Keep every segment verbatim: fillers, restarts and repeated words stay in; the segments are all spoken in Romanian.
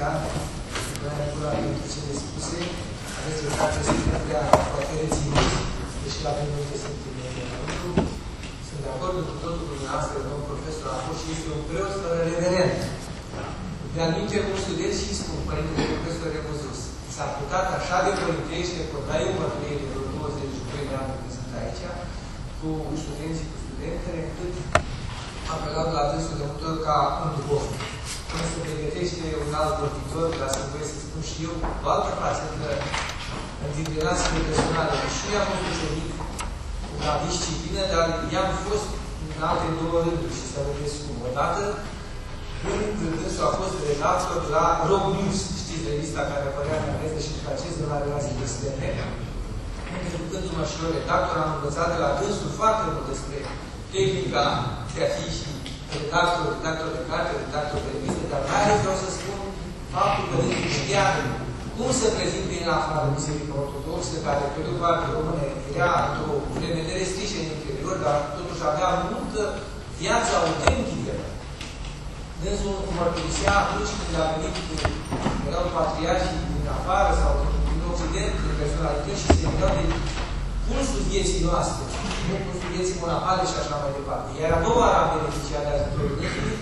Cristian, în legătură dintre cele spuse, aveți dreptate să putea poate reține, deși la primul de sentimente înăuntru. Sunt de acord cu totul cu dumneavoastră, domnul profesor a fost și este un preot fără reverent. De-al minte, cum studenți și spun, părintele profesor Remuzus, s-a putat așa de părintește, că dai o mărturie de vreo douăzeci și doi de ani când sunt aici, cu studenții, cu studentele, încât am plecat la dânsul de multe ori ca un dubon. Când se pregătește un alt vorbitor, dar să voi să spun și eu, o altă față, că în disciplinațiile personale, și eu am fost ucenic la disciplină, dar i-am fost în alte două rânduri și să vedeți cum. Odată, când dânsul a fost redactor la Rock News, știți, revista care apărea în engleză și franceză la relații externe. Educându-mă și eu redactor, am învățat de la dânsul foarte mult despre tehnica de a fi și redactor, redactor de carte, redactor de revistă, dar mai ales vreau să spun faptul că dânsul știa cum să prezinte în afară Biserica Ortodoxă, care pe de o parte română era într-o vreme de restriște în interior, dar totuși avea multă viață autentică. Dânsul mărturisea atunci când a venit, erau patriarhii din afară sau din Occident, din personalități și se gândeau de pulsul vieții noastre, nu pulsul vieții monahale și așa mai departe. Iar a doua a beneficiat de ajutorul dânsului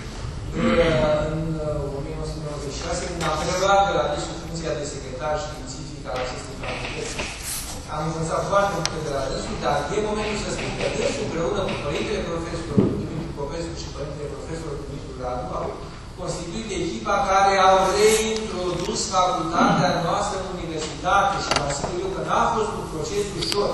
în o mie nouă sute nouăzeci și șase, când a preluat de la dânsul funcția de secretar științific al acestei facultăți. Am învățat foarte multe de la dânsul, dar e momentul să spun că dânsul împreună cu părintele profesor Dumitru Popescu și părintele profesor Dumitru Radu au constituit echipa care au reintrodus facultatea noastră în universitate și vă asigur eu că n-a fost un proces ușor.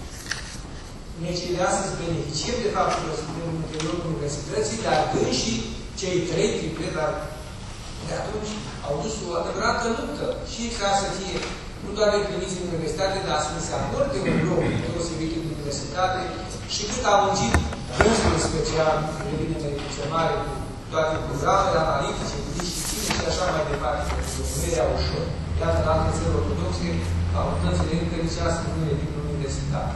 Noi cei de astăzi beneficiem de faptul că suntem în interiorul universității, dar și cei trei triplet de atunci au dus o adevărată luptă și ca să fie nu doar reprimiți în universitate, dar să se acorde un loc deosebit în universitate și cât a muncit dânsul special, revine în mare, cu toate programele analitice, cu discipline și așa mai departe, pentru că nu era ușor. Iată, în alte țări ortodoxe, facultățile încă nici astăzi nu revin în universitate.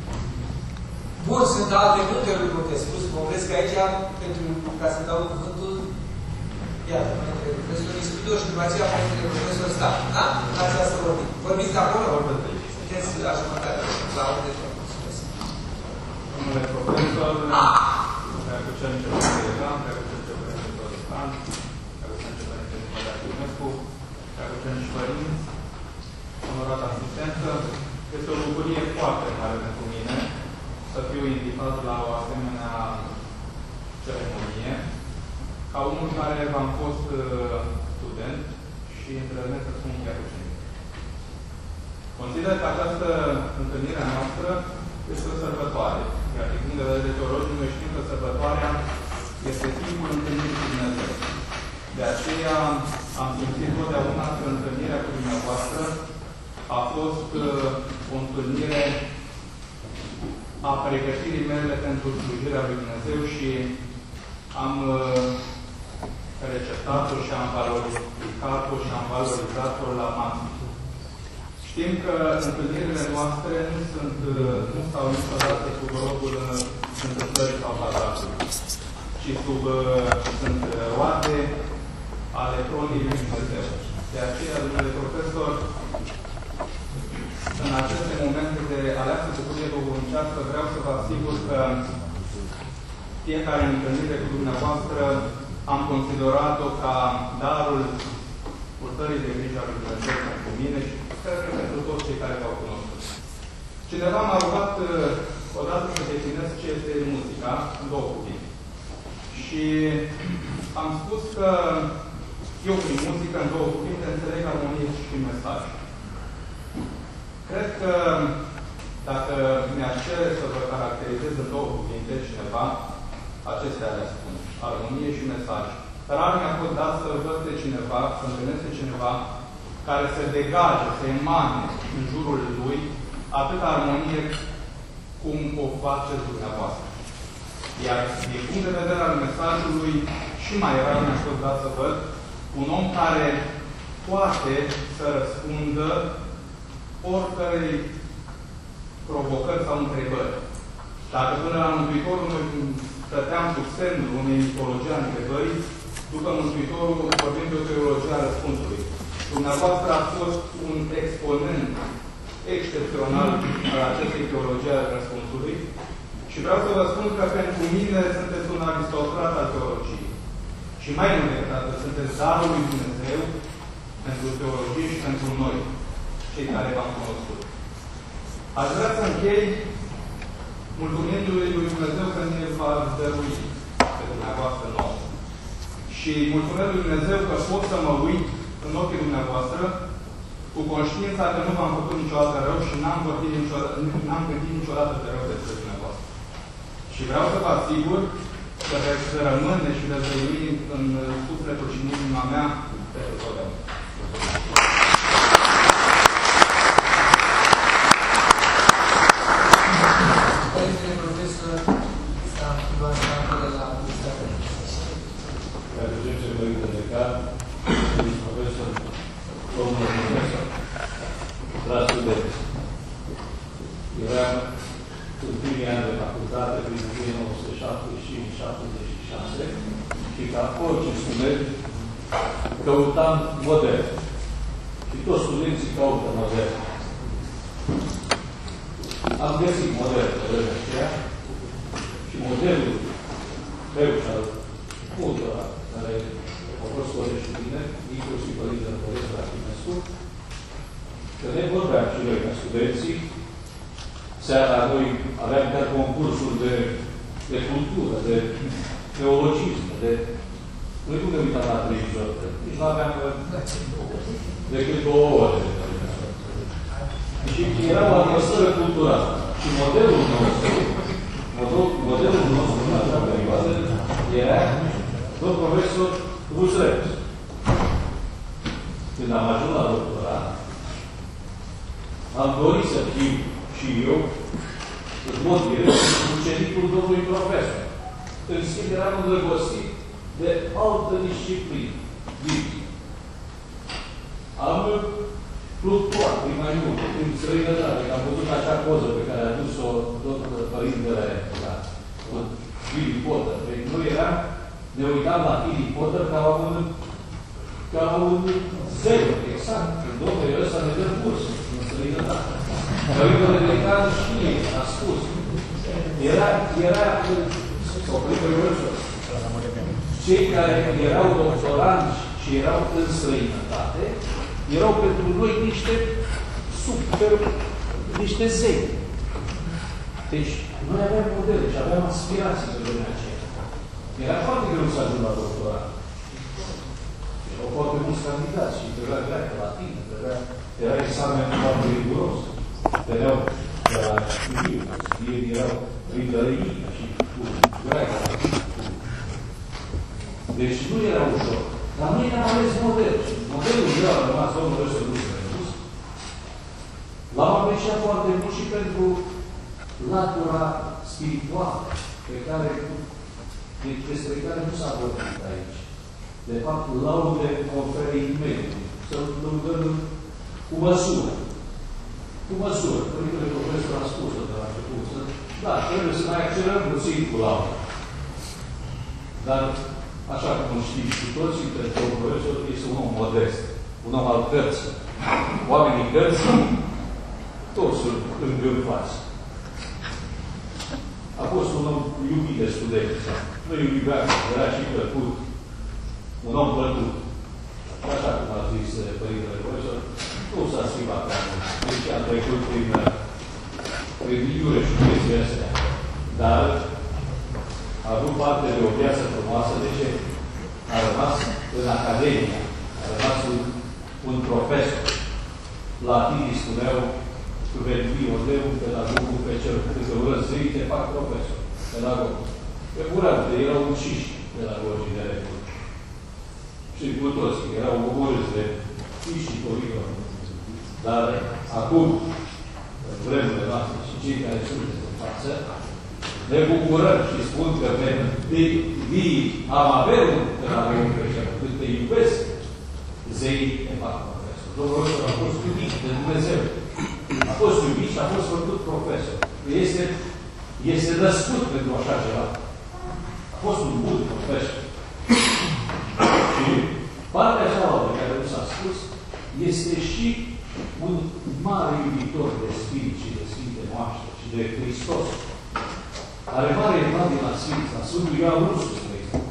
Bun, sunt alte multe lucruri de spus. Mă opresc aici, pentru ca să dau cuvântul, iată, părintele profesor Ispitor și după aceea părintele profesor Stan. Da? La această vorbim. Vorbiți de acolo? Sunteți la jumătate la unde vă mulțumesc. Domnule profesor, dacă cel început de Iran, dacă cel început de Protestant, dacă cel început de Nicolae Dumnezeu, dacă cel început părinți, onorată asistență, este o bucurie foarte mare pentru mine să fiu invitat la o asemenea ceremonie, ca unul care v-am fost student și îndrăznesc să spun chiar ucenic. Consider că această întâlnire a noastră este o sărbătoare. Iar din punct de vedere teologic, noi știm că sărbătoarea este timpul întâlnirii cu Dumnezeu. De aceea am simțit totdeauna că întâlnirea cu dumneavoastră a fost o întâlnire a pregătirii mele pentru slujirea lui Dumnezeu și am receptat-o și am valorificat-o și am valorizat-o la maxim. Știm că întâlnirile noastre nu sunt, nu stau niciodată sub robul întâmplării sau hazardului, ci sub, sunt roade ale tronului lui Dumnezeu. De aceea, domnule profesor, în aceste momente de aleasă bucurie duhovnicească, vreau să vă asigur că fiecare întâlnire cu dumneavoastră am considerat-o ca darul purtării de grijă a lui Dumnezeu pentru mine și cred că pentru toți cei care v-au cunoscut. Cineva m-a rugat odată să definez ce este muzica în două cuvinte. Și am spus că eu prin muzică, în două cuvinte, înțeleg armonie și mesaj. Cred că dacă mi-aș cere să vă caracterizez în două cuvinte cineva, acestea le spun. Armonie și mesaj. Rar mi-a fost dat să văd pe cineva, să întâlnesc pe cineva care se degaje, se emane în jurul lui atâta armonie cum o faceți dumneavoastră. Iar din punct de vedere al mesajului, și mai rar mi-a fost dat să văd un om care poate să răspundă oricărei provocări sau întrebări. Dacă până la Mântuitorul noi stăteam sub semnul unei mitologii a întrebării, după Mântuitorul, vorbim de o teologie a răspunsului. Dumneavoastră ați fost un exponent excepțional al acestei teologii a răspunsului și vreau să vă spun că pentru mine sunteți un aristocrat al teologiei. Și mai mult decât atât, sunteți darul lui Dumnezeu pentru teologie și pentru noi, cei care v-am cunoscut. Aș vrea să închei mulțumindu-lui lui Dumnezeu că ne va dărui pe dumneavoastră nouă. Și mulțumesc lui Dumnezeu că pot să mă uit în ochii dumneavoastră cu conștiința că nu v-am făcut niciodată rău și n-am vorbit niciodată, n-am gândit niciodată de rău despre dumneavoastră. Și vreau să vă asigur că veți rămâne și veți trăi în sufletul și în inima mea pentru totdeauna. Părintele profesor Stan Ioan Stancu de la Universitatea București. Pentru cei ce voi înțelega, profesor, domnul profesor, dragi studenți, eram în primii ani de facultate, prin o mie nouă sute șaptezeci și cinci șaptezeci și șase, și ca orice student, căutam model. Și toți studenții caută model. Am găsit model de vremea aceea și modelul meu și al multora care au fost colegi cu mine, inclusiv Părintele Părintele Arhimescu, că ne vorbeam și noi ca studenții. Seara noi aveam chiar concursuri de, de cultură, de teologism, de... Noi nu ne uitam la televizor, nici nu aveam decât două ore. Și era o atmosferă culturală. Și modelul nostru, modelul, modelul nostru în acea perioadă, era domn profesor Rusreț. Când am ajuns la doctorat, am dorit să fiu și eu, în mod direct, ucenicul domnului profesor. În schimb, eram îndrăgostit de altă disciplină. Am fluctuat prin mai mult, prin străinătate, că am văzut acea poză pe care a adus-o domnul Părintele la Philip Potter. Noi eram, ne uitam la Philip Potter ca un, ca un zero, exact. Domnul ăsta ne dă curs în străinătate. Părintele Decan știe, a spus. Era, era, cei care erau doctoranți și erau în străinătate, erau pentru noi niște super, niște zei. Deci, noi aveam modele și aveam aspirații pe vremea aceea. Era foarte greu să ajung la doctorat. Erau foarte mulți candidați și trebuia greacă, latină, trebuia, era examen foarte riguros. Veneau de la Șubiu, ei erau prin Dărăină și cu greacă. Deci nu era ușor. Dar noi ne-am ales model. Modelul meu a rămas domnul ăsta nu s-a redus. L-am apreciat foarte mult și pentru latura spirituală pe care, despre care nu s-a vorbit aici. De fapt, laude oferă mediul. Să lăudăm cu măsură. Cu măsură. Părintele profesor a spus-o de la început. Da, trebuie să mai acționăm puțin cu laude. Dar așa cum știți cu toții, pentru un profesor este un om modest, un om al cărții. Oamenii cărții, toți sunt îngânfați. A fost un om iubit de studenți. Nu iubeam, era și plăcut. Un om plăcut. Așa cum a zis Părintele Profesor, nu s-a schimbat prea mult. Deci a trecut prin, prin iure și chestia astea. Dar a avut parte de o viață frumoasă. De ce? A rămas în Academia. A rămas un, un profesor. Latinii spuneau că veni odeu pedagogul pe cel că urăzăi te fac profesor. Pedagog. Pe curate, erau uciși pedagogii de regulă. Și cu toți, erau omorâți de fiși și corilor. Dar acum, în vremurile noastre și cei care sunt în față, ne bucurăm și spun că vii amavelul de la România, când te iubesc, zeii ne fac profesor. Domnul ăsta a fost iubit de Dumnezeu. A fost iubit și a fost făcut profesor. Este, este născut pentru așa ceva. A fost un bun profesor. Și partea cealaltă care nu s-a spus este și un mare iubitor de Sfinț și de Sfinte Moaște și de Hristos, care mare evan din la Sfinț, la Sfântul Ioan Ursus, de exemplu,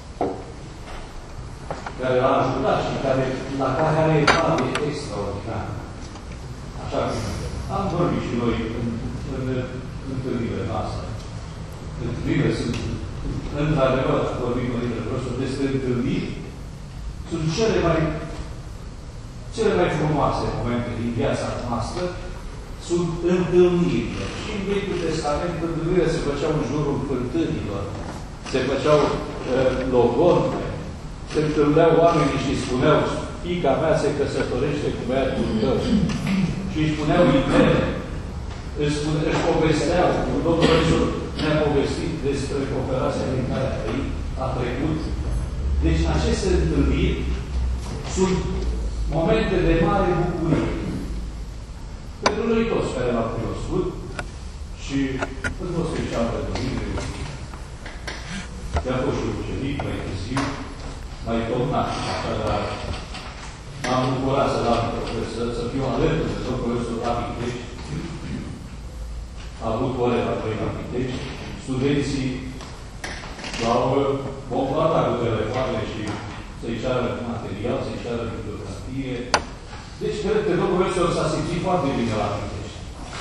care l-a ajutat și care, la care are evan extraordinar. Așa cum am vorbit și noi în, în, în întâlnirile noastre. Întâlnirile sunt, într-adevăr, vorbim Părintele nostru despre întâlniri, sunt cele mai cele mai frumoase momente din viața noastră, sunt întâlnirile. Și în Vechiul Testament, întâlnirile se făceau în jurul fântânilor, se făceau uh, logodne, se întâlneau oamenii și spuneau, fiica mea se căsătorește cu băiatul tău. Și își spuneau idee, își, spune, își povesteau, Domnul Iisus ne-a povestit despre operația din care a trăit, a trecut. Deci aceste întâlniri sunt momente de mare bucurie. Pentru noi toți care l-am cunoscut și în fost special pentru mine, i-am fost și ucenic, mai târziu, mai tomnat, așa, dar m-am bucurat să l-am profesor, să fiu alături de tot profesorul la Pitești. A avut ore la trei la Pitești. Studenții l-au bombardat cu telefoane și să-i ceară material, să-i ceară bibliografie. Deci, cred că domnul profesor s-a simțit foarte bine la Pitești.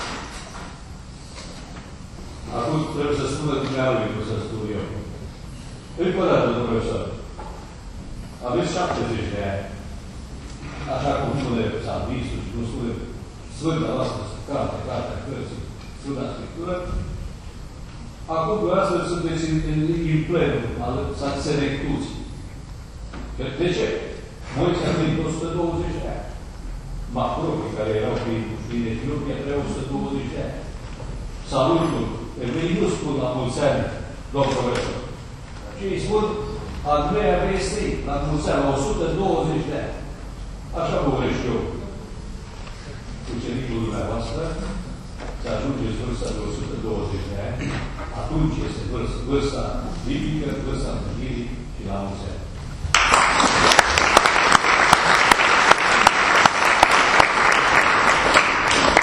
Acum trebuie să spună dumneavoastră, nu să spun eu. Încă o dată, domnul profesor, aveți șaptezeci de ani. Așa cum spune Salvisul și cum spune Sfânta noastră, carte, cartea cărții, Sfânta Scriptură. Acum, dumneavoastră, sunteți în, în, în plenul al senectuții. De ce? Moise a venit o sută douăzeci de ani. Macropii, care erau prin, prin Etiopia, trăiau o sută douăzeci de ani. Salutul. Evrei nu spun la mulți ani, domnul profesor. Și îi spun, Andreea Vestei, la mulți ani, la o sută douăzeci de ani. Așa vă urez și eu. Ucenicul dumneavoastră, să ajungeți vârsta de o sută douăzeci de ani, atunci este vârsta, vârsta biblică, vârsta mântuirii și la mulți ani.